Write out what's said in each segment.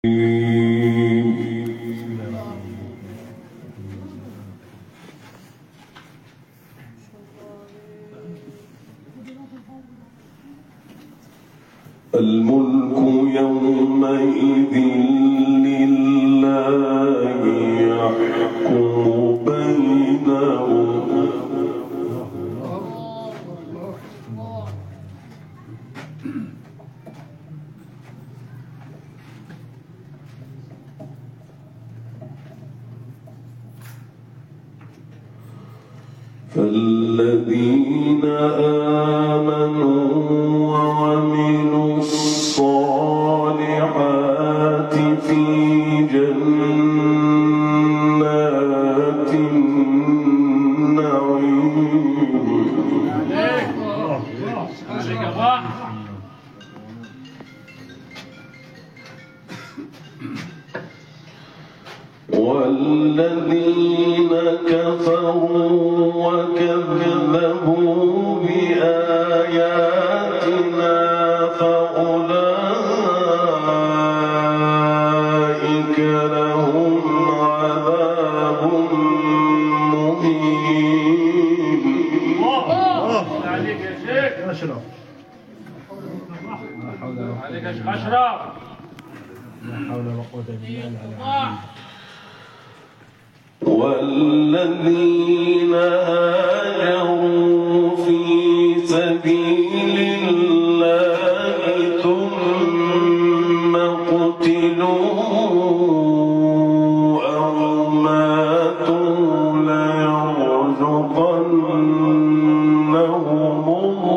الملك يومئذ لله يحكم بينهم فالذين آمنوا وعملوا الصالحات في جنات النعيم والذين كفروا وكذبوا بآياتنا فأولئك لهم عذاب مهين. عليك يا شيخ أشرف. عليك يا شيخ أشرف. لا حول ولا قوة إلا بالله. والذين هاجروا في سبيل الله ثم قتلوا أو ماتوا ليرزقنهم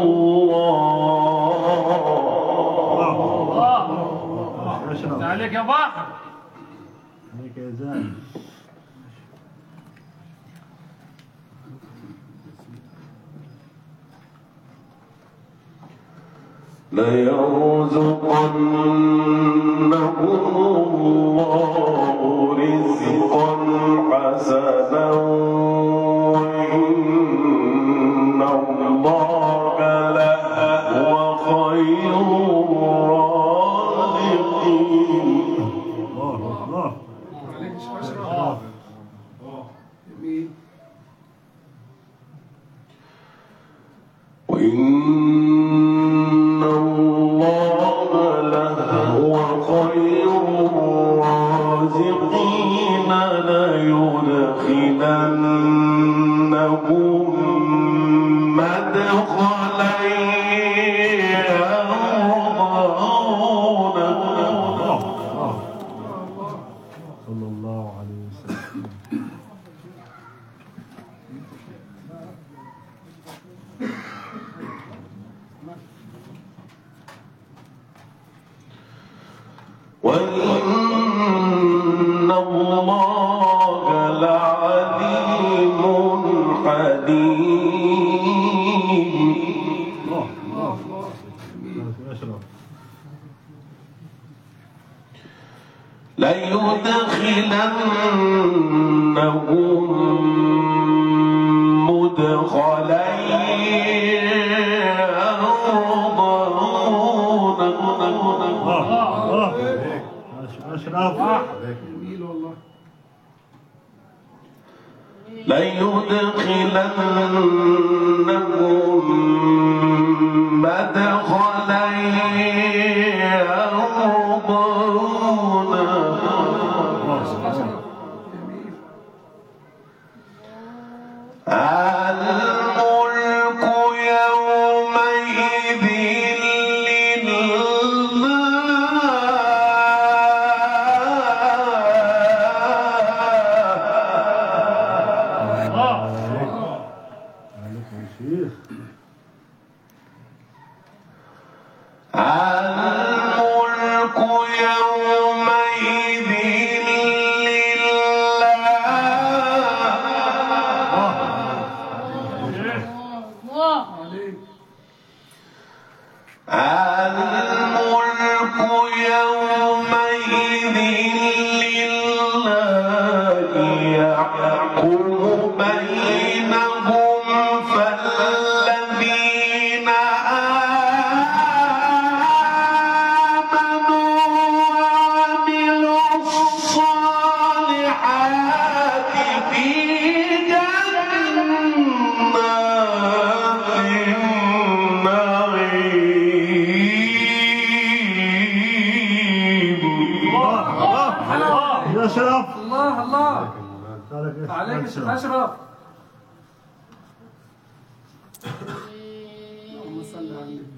الله. عليك يا بحر. عليك يا زين. ليرزقنهم الله رزقا حسنا وإن الله لهو خير الرازقين. الله وإن الله لهو خير الرازقين ليدخلنهم مدخلا يرضونه. صلى الله عليه وسلم. وإن الله لعليم حليم. ليدخلنهم مدخلا ليدخلنهم مدخلا الملك يومئذ الملك يومئذ الملك يومئذ لله يحكم بينهم فالذين آمنوا وعملوا أشرف. الله الله عليك يا شيخ أشرف. اللهم صل على النبي.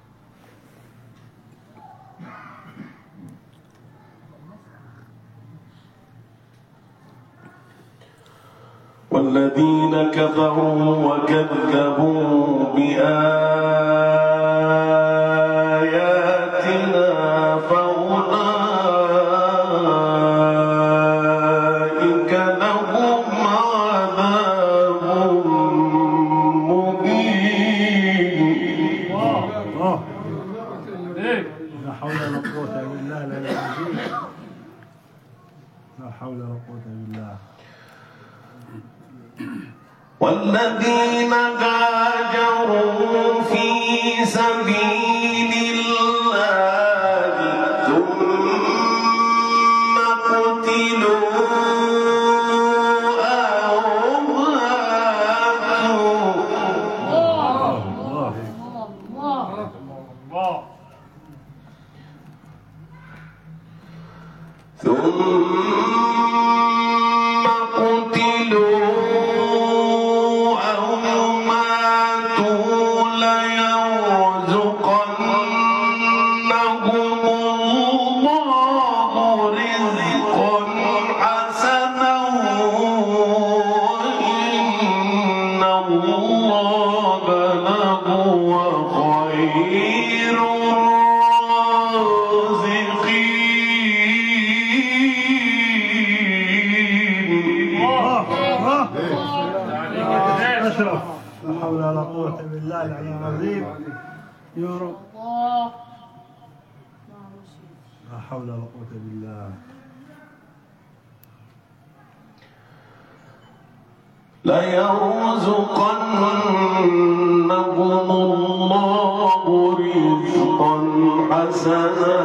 والذين كفروا وكذبوا بآياتنا فأولئك لهم عذاب مهين. لا حول ولا قوة إلا بالله العظيم. لا حول ولا قوة إلا بالله. والذين هاجروا في سبيل الله ثم قتلوا أو ماتوا ثم قتلوا أو ماتوا ليرزقنهم الله رزقا حسنا وإن الله لهو خير أشرف. لا حول ولا قوة بالله العلي العظيم. يا رب. لا حول ولا قوة بالله. ليرزقنهم الله رزقا حسنا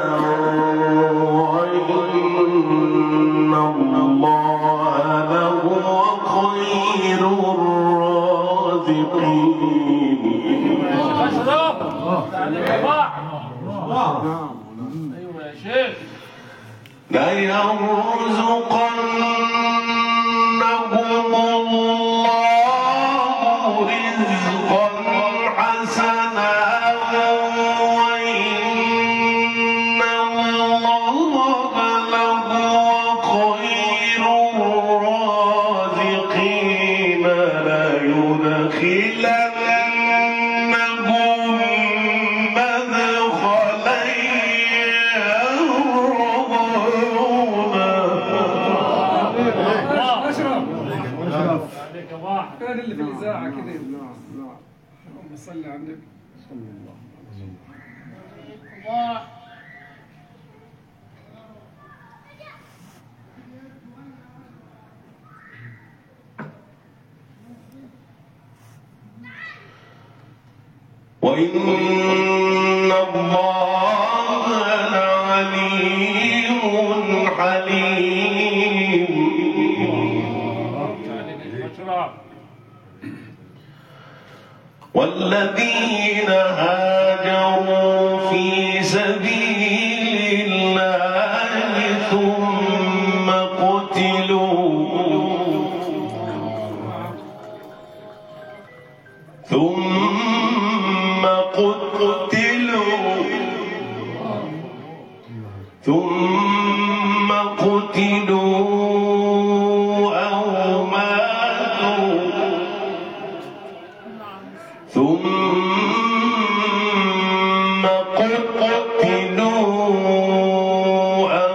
وإن الله لهو خير الرازقين. ايوه يا شيخ. ليرزقنهم الله رزقا حسنا وإن الله لهو خير الرازقين. ليدخلنهم مدخلا أشرف. عليك واحد. كان اللي في الإذاعة كده. اللهم صل على النبي. صلى الله عليه وسلم. وإن الله لعليم حليم. والذين هاجروا في سبيل الله ثم قتلوا أو ماتوا ثم قتلوا أو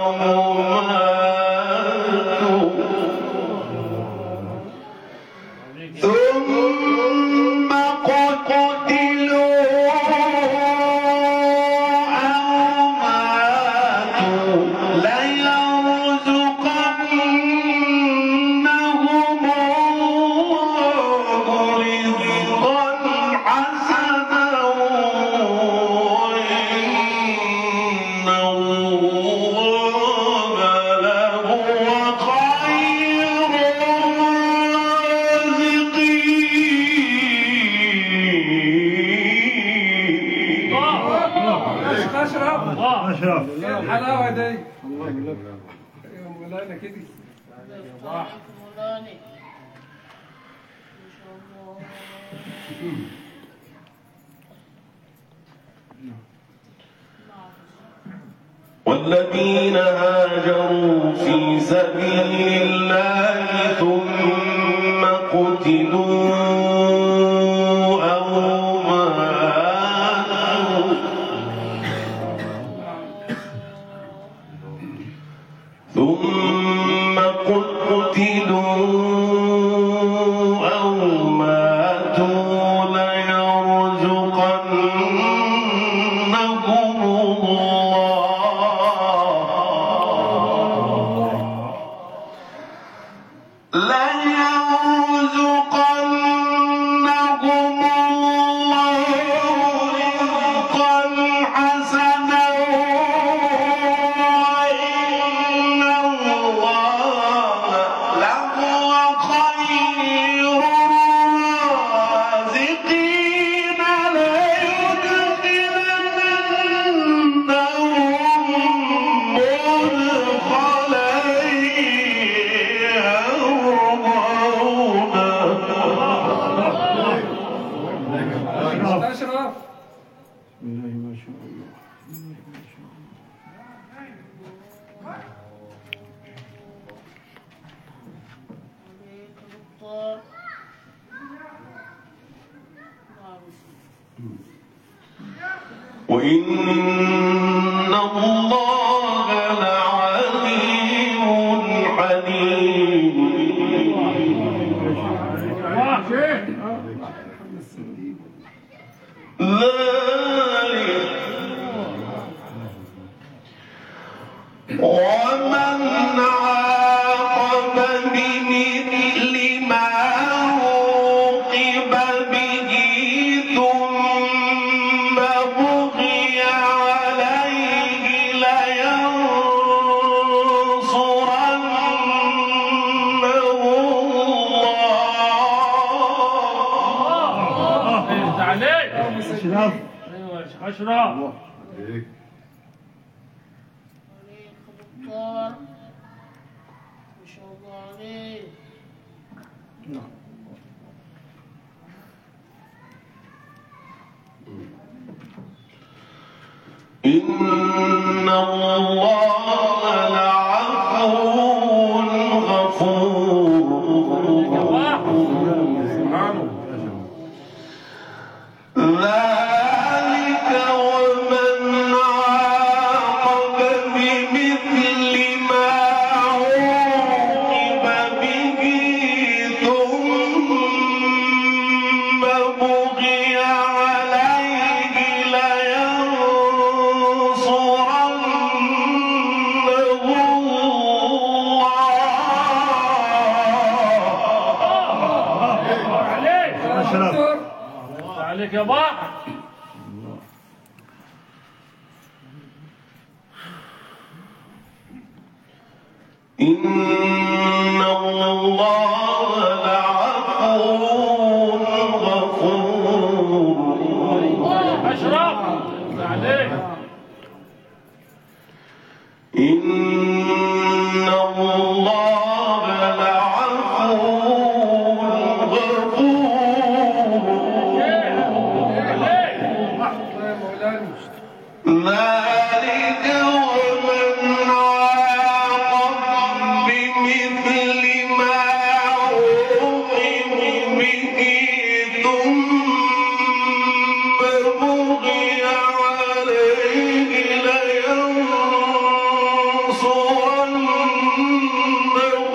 ماتوا ثم قتلوا أو ماتوا ليرزقنهم الله رزقا حسنا وإن الله لهو خير الرازقين. أشرف. أشرف. الحلاوة دي. مولانا كده. والذين هاجروا في سبيل الله ثم قتلوا أو ماتوا ثم قتلوا أو ماتوا ليرزقنهم أشرف. بالله ما شاء الله. وإن الله لعليم حليم. ومن عاقب بمثل ما عوقب به ثم بغي عليه لينصرنه الله. عليك أشرف. ايوه يا شيخ اشرف. ما شاء الله عليك. إن الله لعفو غفور. ذلك ومن عاقب بمثل ما عوقب به ثم بغي عليه لينصرنه الله. عليك أشرف. عليك يا بابا. إن الله لعفو غفور. اشرف عليك. إن الله لعفو غفور. عليك يا مولانا. ذلك ومن عاقب بمثل ما عوقب به ثم بغي عليه لينصرنه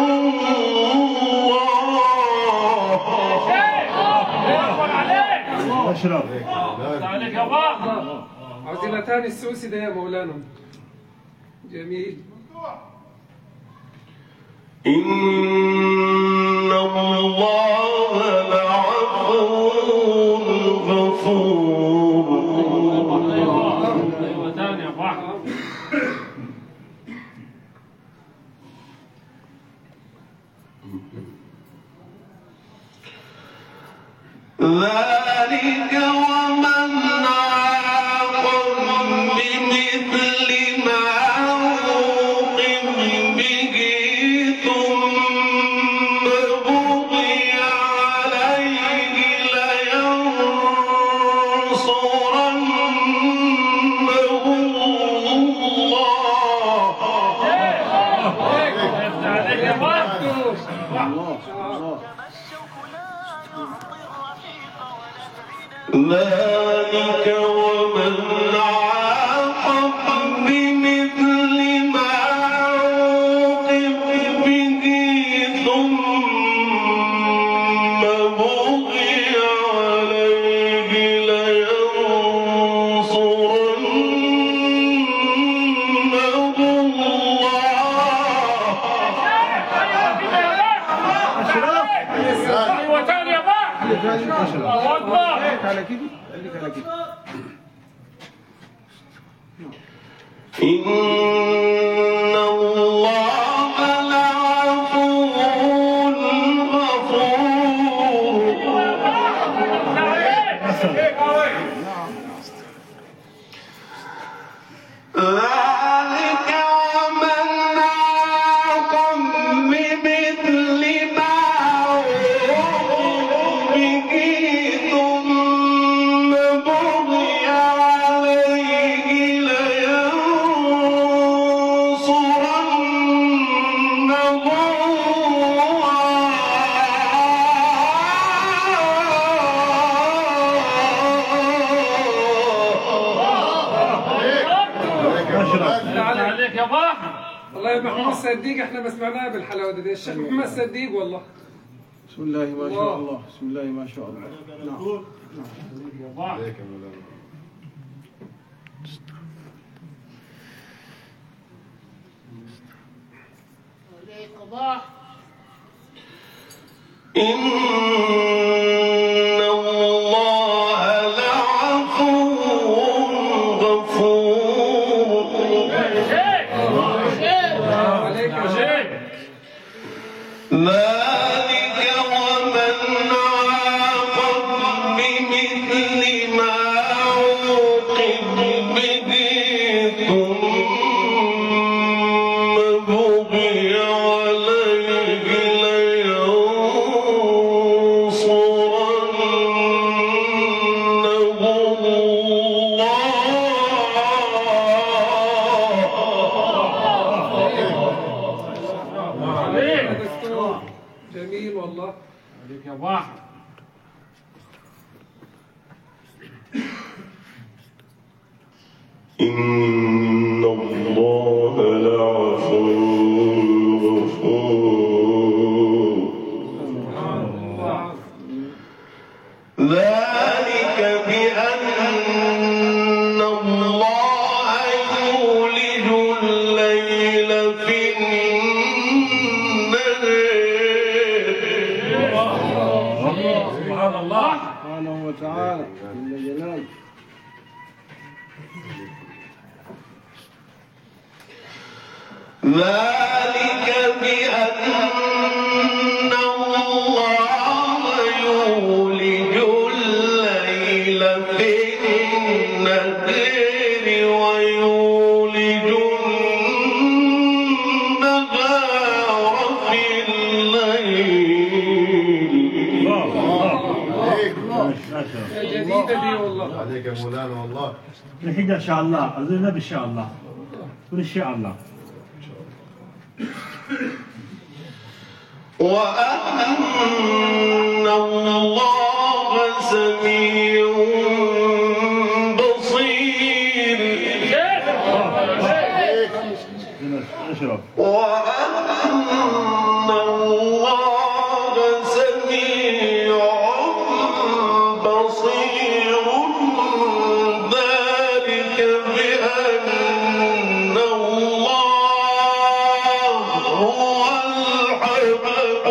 الله. أشرف. عليك يا بابا. عاوزين تاني السوسي ده يا مولانا. جميل. إن الله لعفو غفور. ايوه تاني يا بابا. ذلك ومن عاقب بمثل ما عوقب به يا واحد الله الله ذلك ومن عاقب بمثل ما عوقب به ثم بغي عليه لينصرنه الله. ايوه تاني يا واحد الله اكبر على كده خليك على كده إن الله لعفو غفور. ذلك ومن عاقب بمثل ما عوقب به ثم بغي عليه لينصرنه عليك يا واحد والله يا محمد صديق احنا ما سمعناها بالحلاوه دي الشيخ محمد صديق والله بسم الله ما شاء الله بسم الله ما شاء الله يا واحد إن الله لعفو غفور. عليك يا شيخ ذلك ومن عاقب بمثل ما عوقب به ثم بغي عليه لينصرنه الله. عليك دكتور جميل والله عليك يا واحد إن الله لعفو غفور. ذلك بأن الله يولج الليل في النهار سبحان الله سبحانه وتعالى جل جلاله ذلك بأن الله يولج الليل في النهار ويولج النهار في الليل. جديده دي والله عليك يا مولانا والله. الحين ان شاء الله اظن ان شاء الله ان شاء الله وأن الله سميع بصير. اشرف وأن الله سميع بصير. ذلك بأن الله هو الحق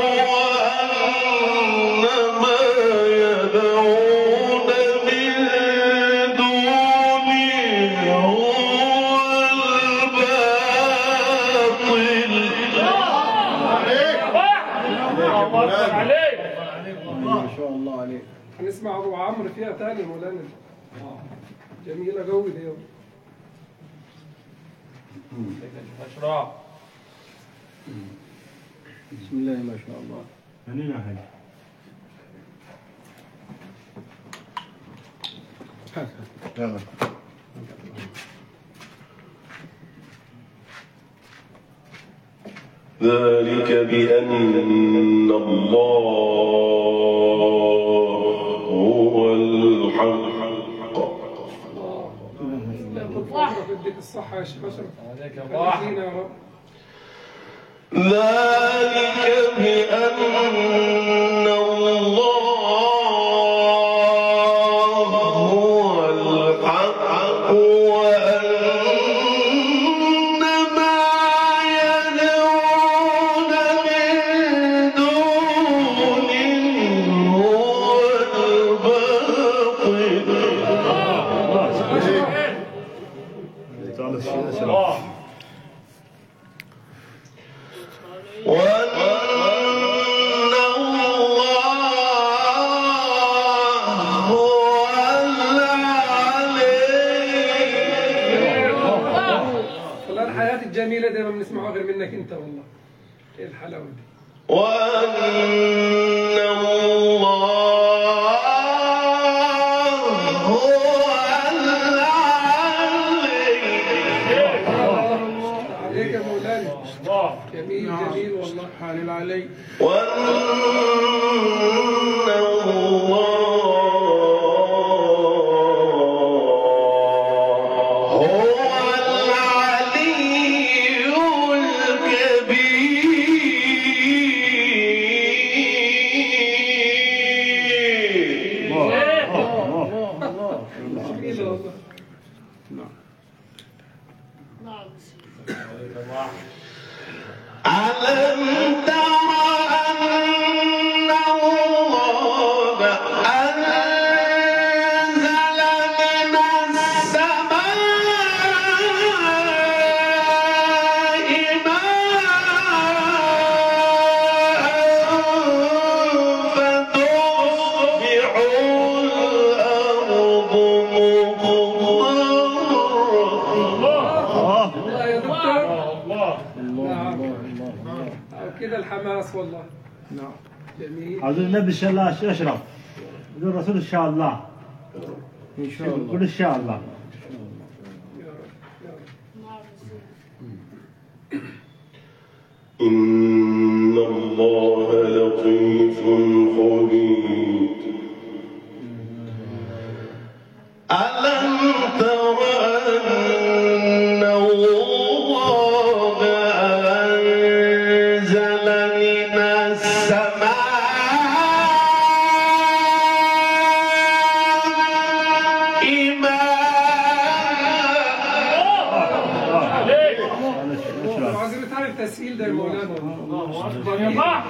وأن ما يدعون من دونه هو الباطل. الله عليك ما شاء الله عليك هنسمع ابو عمرو فيها تاني مولانا جميله قوي دي اشراف بسم الله ما شاء الله هنينا هاي يلا. ذلك بأن الله هو الحق. بدك الصحة يا شيخ أشرف. عليك يا خلينا يا رب. ذلك بأن الله هو الحق وأن ما يدعون من دونه هو الباطل. الله وأن الله هو العلي. والله الحياة الجميلة دي ما بنسمعها غير منك أنت والله. إيه الحلاوة دي. وأن الله هو العلي. عليك يا مولانا. الله جميل جميل والله. سبحان العلي. وأن الله هو العلي الكبير. جميل والله. ألم تر أن الله أنزل من السماء ماء فتصبح الأرض مخضرة. الله يا دكتور. الله نعم. أو كده الحماس والله. نعم. جميل. عبد النبي إن شاء الله أشرف بدون الرسول إن شاء الله. إن شاء الله. قل إن شاء الله. يا رب يا رب. إن الله لطيف خبير. ألم تر أن الله أنزل من السماء ماء عليك عايزين نتعرف التسهيل ده يا مولانا. الله أكبر يا الله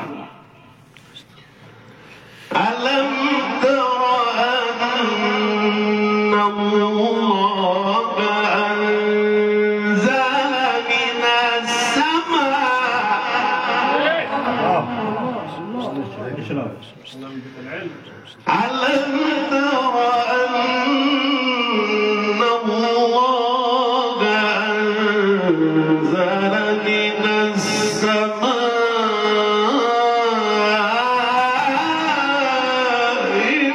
ألم تر أن الله أنزل من السماء. أشرف. ألم تر أن الله أنزل من السماء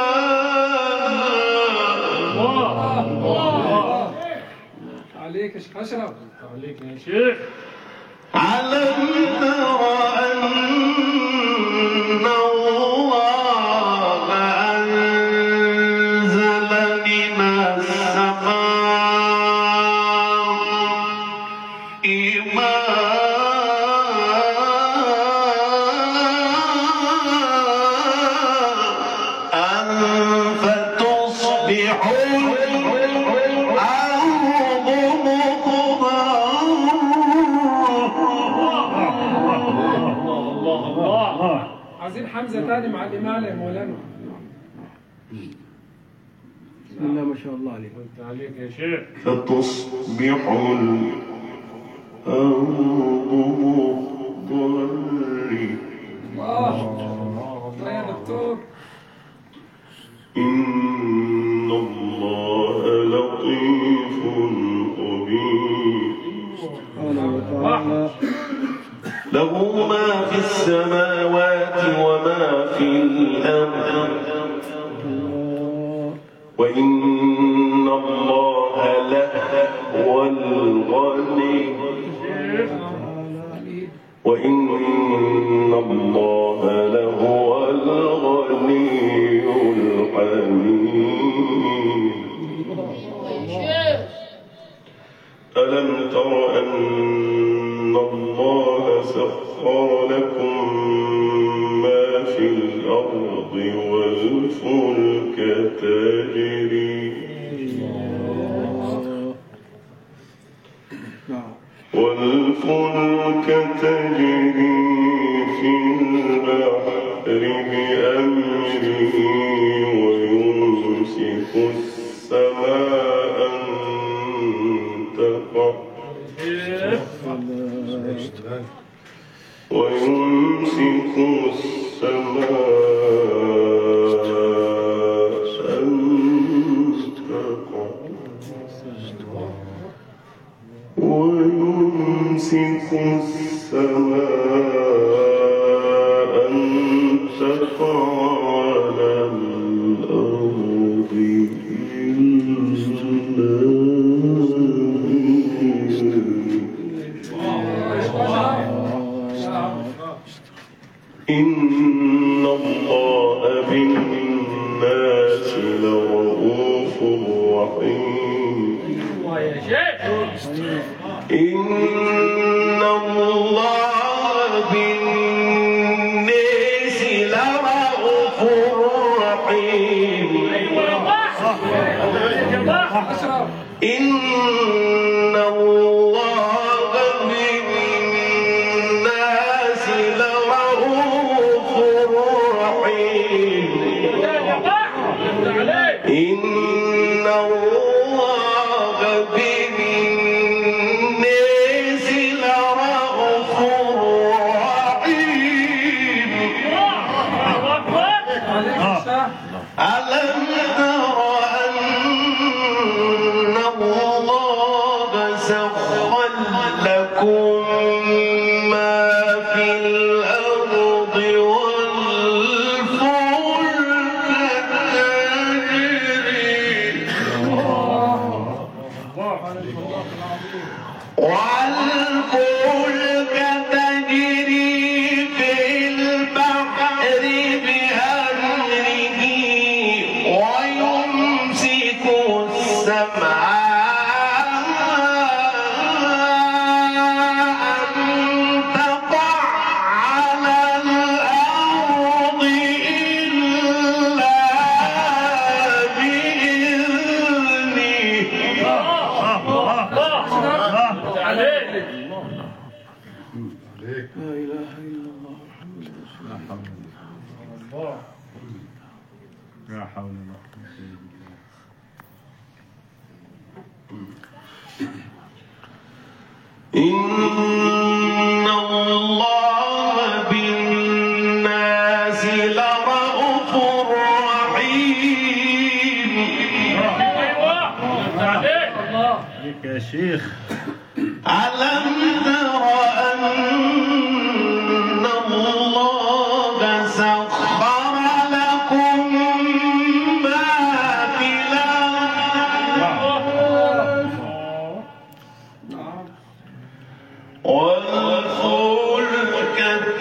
ماء. عليك يا شيخ أشرف. عليك يا شيخ ألم تر أن الله أنزل من السماء ماء فتصبح الأرض مخضرة. عايزين حمزة تاني مع الإمالة يا مولانا. بسم الله ما شاء الله عليك. عليك يا شيخ فتصبح الأرض مخضرة. الله يا دكتور. إن الله لطيف خبير. سبحانه وتعالى. له ما في السماوات وما في الأرض وإن الله لهو الغني وإن الله لهو الغني الحميد. ألم تر أن الله سخر لكم ما في الأرض والفلك تجري في البحر بأمره ويمسك السماء أن تقع ويمسك السماء أن تقع على الأرض إن الله بالناس لرؤوف رحيم. إن الله بالناس لرؤوف رحيم. إن الله بالناس لرؤوف رحيم. إن الله بالناس لرؤوف رحيم. ألم تر أن الله سخر لكم ما في الأرض والفلك تجري في البحر بأمره ويمسك السماء أن تقع على الأرض إلا لا إله إلا الله محمد رسول الله. لا حول ولا قوة إلا بالله. إن الله بالناس لرؤوف رحيم. عليك يا شيخ. ألم تر أن الله سخر لكم ما في الأرض والفلك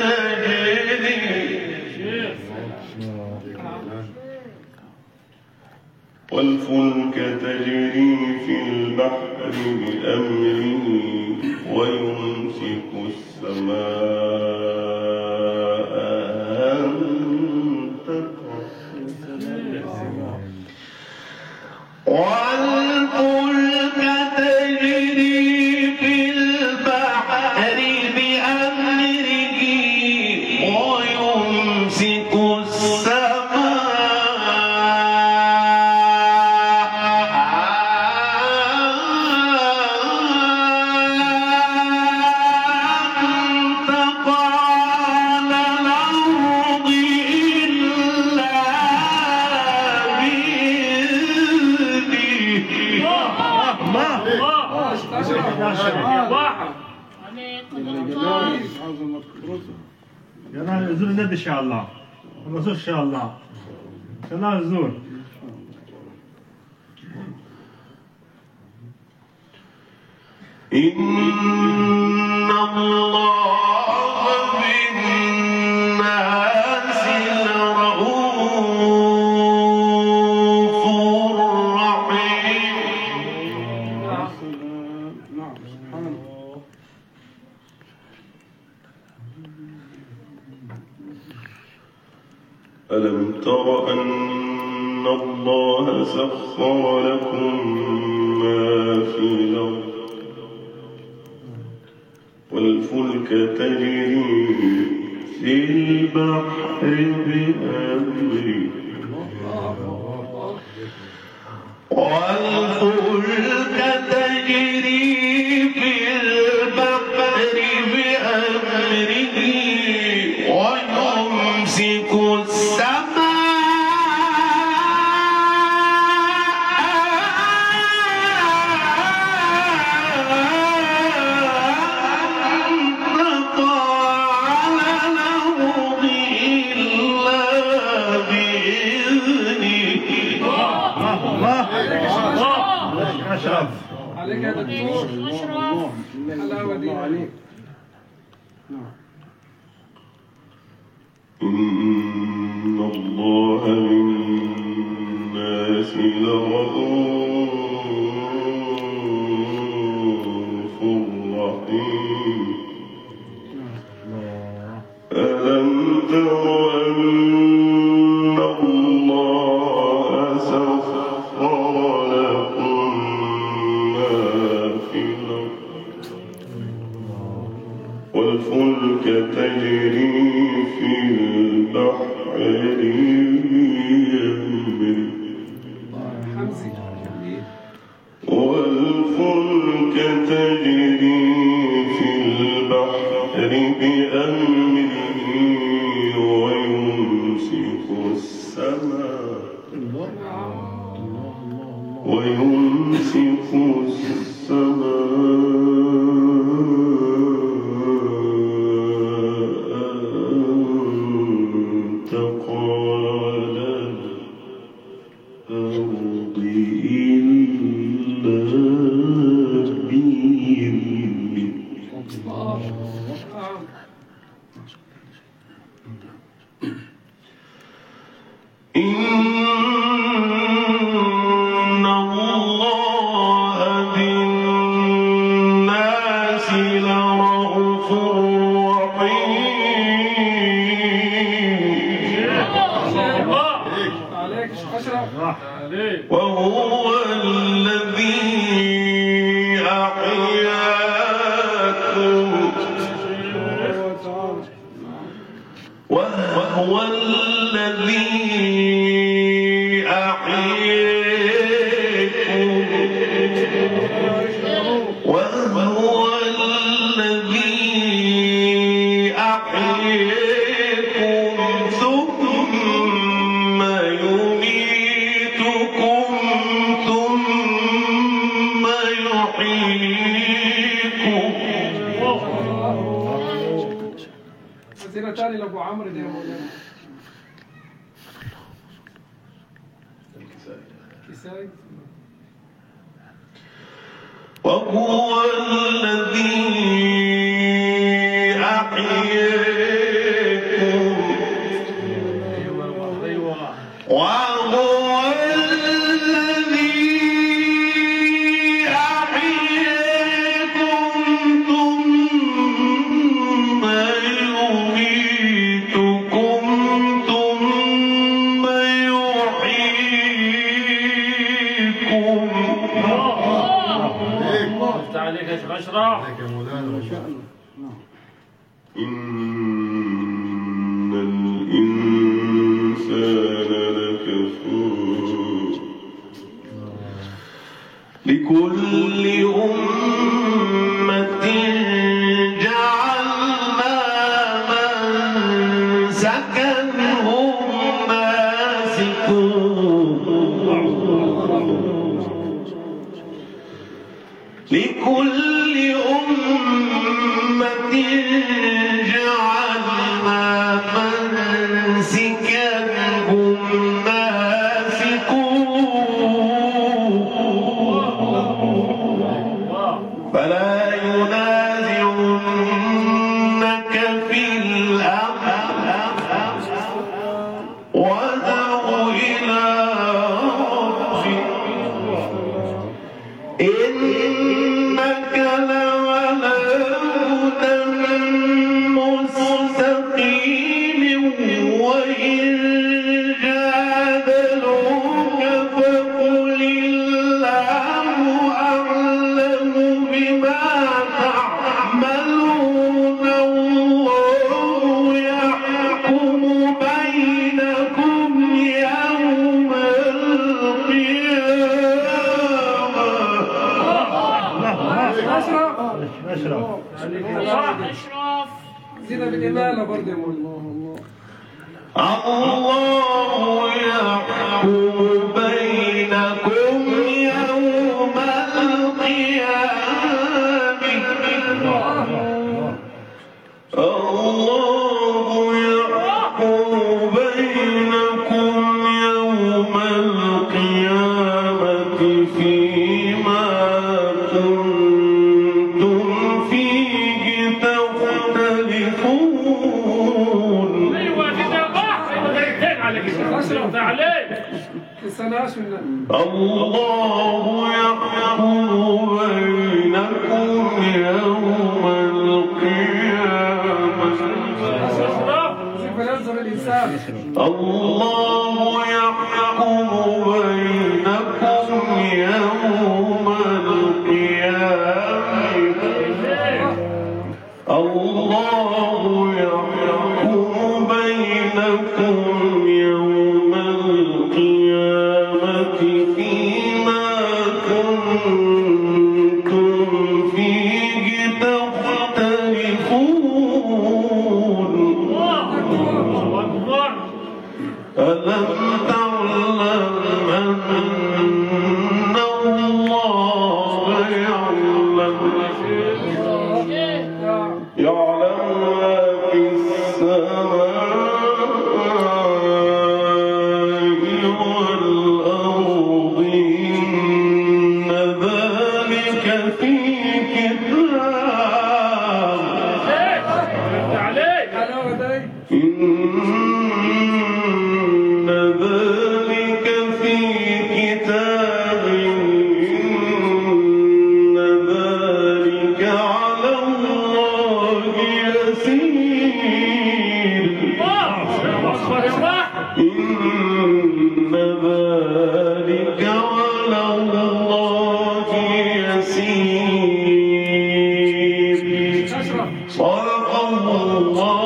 تجري في البحر بأمره ويمسك السماء أن تقع والفلك تجري في البحر بأمره ويمسك يلا نزور النبي إن شاء الله. الرسول إن شاء الله. إن شاء الله نزور. إن الله ألم تر أن الله سخر لكم ما في الأرض والفلك تجري في البحر بأمره والفلك تجري في البحر بأمره ويمسك عليك يا دكتور حلاوة دي عليك. إن الله بالناس لرؤوف رحيم ألم تر أن الله سخر لكم ما في الأرض والفلك تجري في البحر بأمره والفلك تجري في البحر بأمره ويمسك السماء تقع على الأرض إلا بإذنه إن الله بالناس لرءوف رحيم عليك أشرف وهو الذي أحياكم وهو الذي أحييكم ثم يميتكم ثم يحييكم وزيرة تاني لأبو عمرو دي يا مولانا كسائي وهو الذي أحييكم وهو الذي أحييكم ثم يميتكم ثم يحييكم عليك يا شيخ أشرف. إن الإنسان لكفور لكل أمة جعلنا منسكا هم ناسكوه لكل أمة جعلنا منسكا هم ناسكوه فلا ينازعنك في الأمر وادع إلى ربك إنك لعلى هدى زينة بالإمالة برضه يا مولانا. الله يحكم بينكم يوم القيامة. الله يحكم بينكم يوم القيامة فيما كنتم فيه تختلفون. أشرف عليك لسناش من الله يحكم بينكم يوم القيامة. كيف ينظر الإنسان. الله يحكم بينكم يوم القيامة. الله يحكم بينكم يوم القيامة فيما كنتم فيه تختلفون. ألم تعلم أن الله يعلم ما في السماء والأرض إن ذلك في كتاب. إن ذلك في كتاب. إن ذلك على الله يسير. إن ذلك على الله يسير. صدق الله